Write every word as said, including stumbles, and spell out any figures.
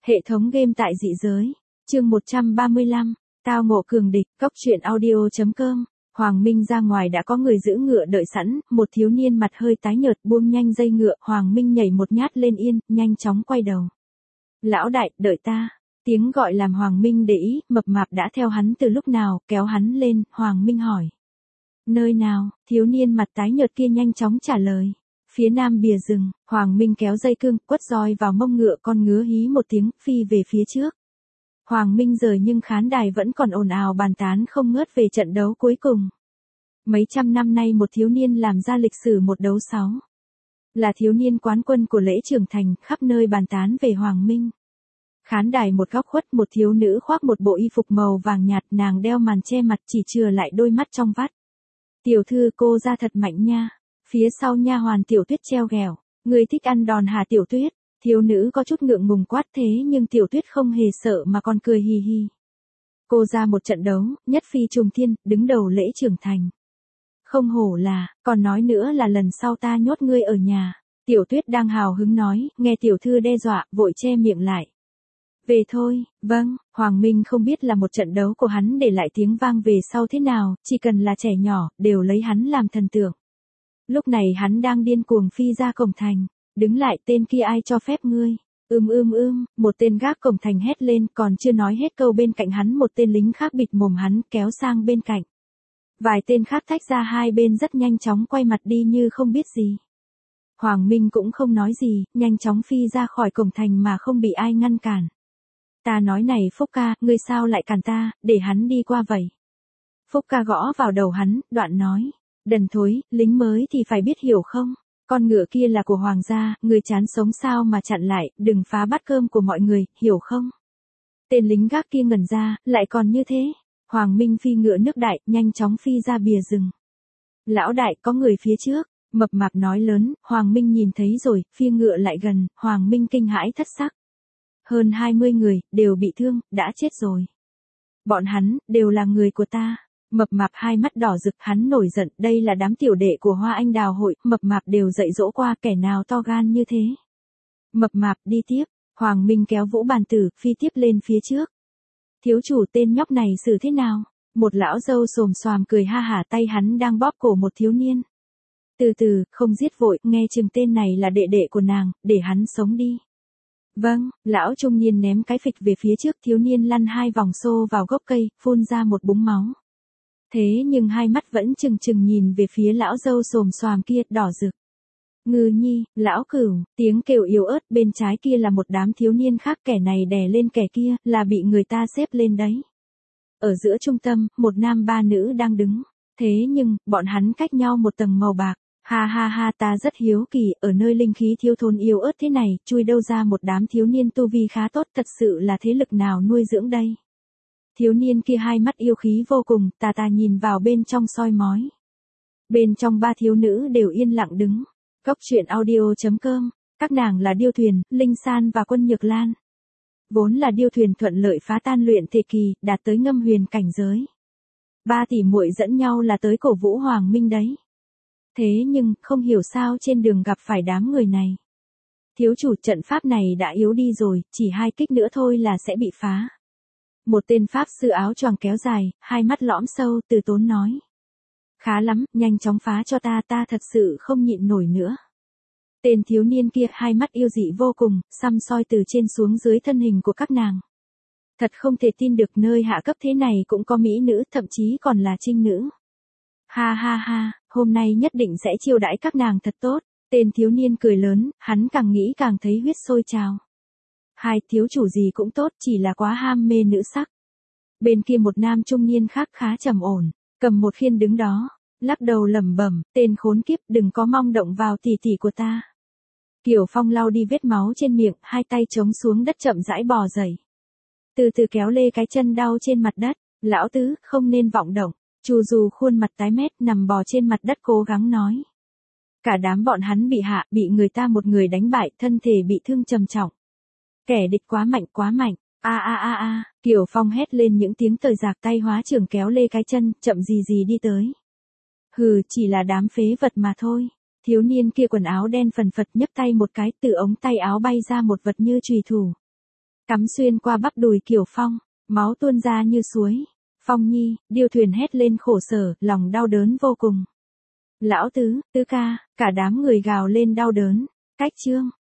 Hệ thống game tại dị giới. Chương một trăm ba mươi lăm. Tao ngộ cường địch. Cốc truyện audio chấm com. Hoàng Minh ra ngoài đã có người giữ ngựa đợi sẵn, một thiếu niên mặt hơi tái nhợt buông nhanh dây ngựa, Hoàng Minh nhảy một nhát lên yên, nhanh chóng quay đầu. Lão đại, đợi ta. Tiếng gọi làm Hoàng Minh để ý, mập mạp đã theo hắn từ lúc nào, kéo hắn lên, Hoàng Minh hỏi. Nơi nào? Thiếu niên mặt tái nhợt kia nhanh chóng trả lời. Phía nam bìa rừng, Hoàng Minh kéo dây cương, quất roi vào mông ngựa, con ngứa hí một tiếng, phi về phía trước. Hoàng Minh rời nhưng khán đài vẫn còn ồn ào bàn tán không ngớt về trận đấu cuối cùng. Mấy trăm năm nay một thiếu niên làm ra lịch sử một đấu sáu. Là thiếu niên quán quân của lễ trưởng thành, khắp nơi bàn tán về Hoàng Minh. Khán đài một góc khuất, một thiếu nữ khoác một bộ y phục màu vàng nhạt, nàng đeo màn che mặt chỉ chừa lại đôi mắt trong vắt. Tiểu thư, cô ra thật mạnh nha. Phía sau nha hoàn Tiểu Tuyết treo ghẹo, người thích ăn đòn hả Tiểu Tuyết? Thiếu nữ có chút ngượng ngùng quát thế nhưng Tiểu Tuyết không hề sợ mà còn cười hì hì. Cô ra một trận đấu, nhất phi trùng thiên, đứng đầu lễ trưởng thành. Không hổ là, còn nói nữa là lần sau ta nhốt ngươi ở nhà. Tiểu Tuyết đang hào hứng nói, nghe tiểu thư đe dọa, vội che miệng lại. Về thôi, vâng, Hoàng Minh không biết là một trận đấu của hắn để lại tiếng vang về sau thế nào, chỉ cần là trẻ nhỏ, đều lấy hắn làm thần tượng. Lúc này hắn đang điên cuồng phi ra cổng thành. Đứng lại, tên kia ai cho phép ngươi? Ưm ưm ưm, một tên gác cổng thành hét lên, còn chưa nói hết câu bên cạnh hắn một tên lính khác bịt mồm hắn kéo sang bên cạnh. Vài tên khác tách ra hai bên rất nhanh chóng quay mặt đi như không biết gì. Hoàng Minh cũng không nói gì, nhanh chóng phi ra khỏi cổng thành mà không bị ai ngăn cản. Ta nói này Phúc ca, ngươi sao lại cản ta, để hắn đi qua vậy. Phúc ca gõ vào đầu hắn, đoạn nói. Đần thối, lính mới thì phải biết hiểu không? Con ngựa kia là của hoàng gia, người chán sống sao mà chặn lại, đừng phá bát cơm của mọi người, hiểu không? Tên lính gác kia ngẩn ra, lại còn như thế. Hoàng Minh phi ngựa nước đại, nhanh chóng phi ra bìa rừng. Lão đại, có người phía trước, mập mạp nói lớn, Hoàng Minh nhìn thấy rồi, phi ngựa lại gần, Hoàng Minh kinh hãi thất sắc. Hơn hai mươi người, đều bị thương, đã chết rồi. Bọn hắn, đều là người của ta. Mập mạp hai mắt đỏ rực, hắn nổi giận, đây là đám tiểu đệ của Hoa Anh Đào hội, mập mạp đều dạy dỗ qua, kẻ nào to gan như thế. Mập mạp đi tiếp, Hoàng Minh kéo Vũ Bàn Tử, phi tiếp lên phía trước. Thiếu chủ, tên nhóc này xử thế nào? Một lão dâu xồm xoàm cười ha hả, tay hắn đang bóp cổ một thiếu niên. Từ từ, không giết vội, nghe chừng tên này là đệ đệ của nàng, để hắn sống đi. Vâng, lão trung niên ném cái phịch về phía trước, thiếu niên lăn hai vòng xô vào gốc cây, phun ra một búng máu. Thế nhưng hai mắt vẫn chừng chừng nhìn về phía lão dâu xồm xoàm kia, đỏ rực. Ngư nhi, lão cửu, tiếng kêu yếu ớt, bên trái kia là một đám thiếu niên khác, kẻ này đè lên kẻ kia, là bị người ta xếp lên đấy. Ở giữa trung tâm, một nam ba nữ đang đứng. Thế nhưng, bọn hắn cách nhau một tầng màu bạc. Ha ha ha, ta rất hiếu kỳ, ở nơi linh khí thiếu thốn yếu ớt thế này, chui đâu ra một đám thiếu niên tu vi khá tốt, thật sự là thế lực nào nuôi dưỡng đây? Thiếu niên kia hai mắt yêu khí vô cùng, tà tà nhìn vào bên trong soi mói. Bên trong ba thiếu nữ đều yên lặng đứng. Cốc truyện audio chấm com, các nàng là Điêu Thuyền, Linh San và Quân Nhược Lan. Vốn là Điêu Thuyền thuận lợi phá tan luyện thể kỳ, đạt tới ngâm huyền cảnh giới. Ba tỷ muội dẫn nhau là tới cổ vũ Hoàng Minh đấy. Thế nhưng, không hiểu sao trên đường gặp phải đám người này. Thiếu chủ, trận pháp này đã yếu đi rồi, chỉ hai kích nữa thôi là sẽ bị phá. Một tên pháp sư áo choàng kéo dài, hai mắt lõm sâu, từ tốn nói. Khá lắm, nhanh chóng phá cho ta, ta thật sự không nhịn nổi nữa. Tên thiếu niên kia hai mắt yêu dị vô cùng, săm soi từ trên xuống dưới thân hình của các nàng. Thật không thể tin được nơi hạ cấp thế này cũng có mỹ nữ, thậm chí còn là trinh nữ. Ha ha ha, hôm nay nhất định sẽ chiêu đãi các nàng thật tốt. Tên thiếu niên cười lớn, hắn càng nghĩ càng thấy huyết sôi trào. Hai thiếu chủ gì cũng tốt, chỉ là quá ham mê nữ sắc. Bên kia một nam trung niên khác khá trầm ổn, cầm một khiên đứng đó, lắc đầu lẩm bẩm, tên khốn kiếp, đừng có mong động vào tỷ tỷ của ta. Kiều Phong lau đi vết máu trên miệng, hai tay chống xuống đất chậm rãi bò dậy. Từ từ kéo lê cái chân đau trên mặt đất, lão tứ, không nên vọng động. Chu Du khuôn mặt tái mét nằm bò trên mặt đất cố gắng nói. Cả đám bọn hắn bị hạ, bị người ta một người đánh bại, thân thể bị thương trầm trọng. Kẻ địch quá mạnh quá mạnh, a a a a, Kiều Phong hét lên những tiếng tời rạc, tay hóa trưởng kéo lê cái chân, chậm gì gì đi tới. Hừ, chỉ là đám phế vật mà thôi. Thiếu niên kia quần áo đen phần phật nhấc tay một cái, từ ống tay áo bay ra một vật như chùy thủ. cắm xuyên qua bắp đùi Kiều Phong, máu tuôn ra như suối. Phong nhi, điêu thuyền hét lên khổ sở, lòng đau đớn vô cùng. Lão tứ, tứ ca, cả đám người gào lên đau đớn. Cách chương.